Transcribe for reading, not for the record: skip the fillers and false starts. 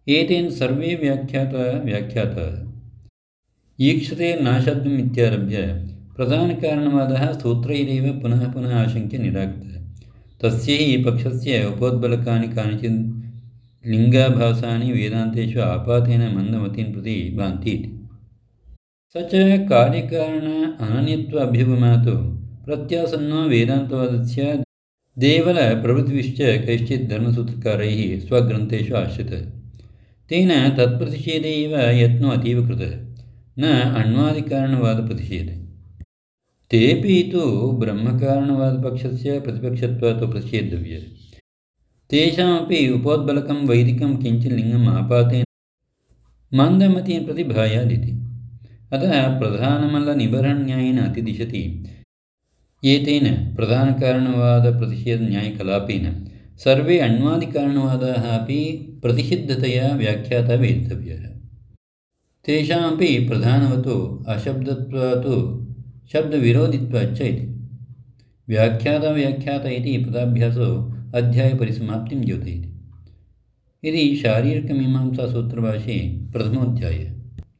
एतेन सर्वे व्याख्याताः ईक्षते नाशब्दम् इत्यारभ्य प्रधानकारणवादः सूत्रैरेव पुनः पुनः आशङ्क्य निराकृतः। तस्य हि पक्षस्य उपोद्बलकानि कानिचित् लिङ्गाभासानि वेदान्तेषु आपातेन मन्दमतीन् प्रति भान्ति इति। स च कार्यकारण अनन्यत्व अभ्युपमात् प्रत्यासन्नो वेदान्तवादस्य देवलप्रभृतिभिश्च कैश्चित् धर्मसूत्रकारैः स्वग्रन्थेषु आश्रितः। तेन तत्प्रतिषेधे एव यत्नो अतीव कृतः, न अण्वादिकारणवादप्रतिषेधे। तेऽपि तु ब्रह्मकारणवादपक्षस्य प्रतिपक्षत्वात् प्रतिषेधव्यः। तेषामपि उपोद्बलकं वैदिकं किञ्चित् लिङ्गम् आपातेन मन्दमतीन् प्रति भायादिति। अतः प्रधानमल्लनिबर्हणन्यायेन अतिदिशति एतेन प्रधानकारणवादप्रतिषेधन्यायकलापेन सर्वे अण्वादिकारणवादाः अपि प्रतिषिद्धतया व्याख्याता वेदितव्यः। तेषामपि प्रधानवतो अशब्दत्वात् शब्दविरोधित्वाच्च इति। व्याख्याता इति पदाभ्यासो अध्यायपरिसमाप्तिं द्योतयति। इति शारीरकमीमांसासूत्रभाष्ये प्रथमोऽध्यायः।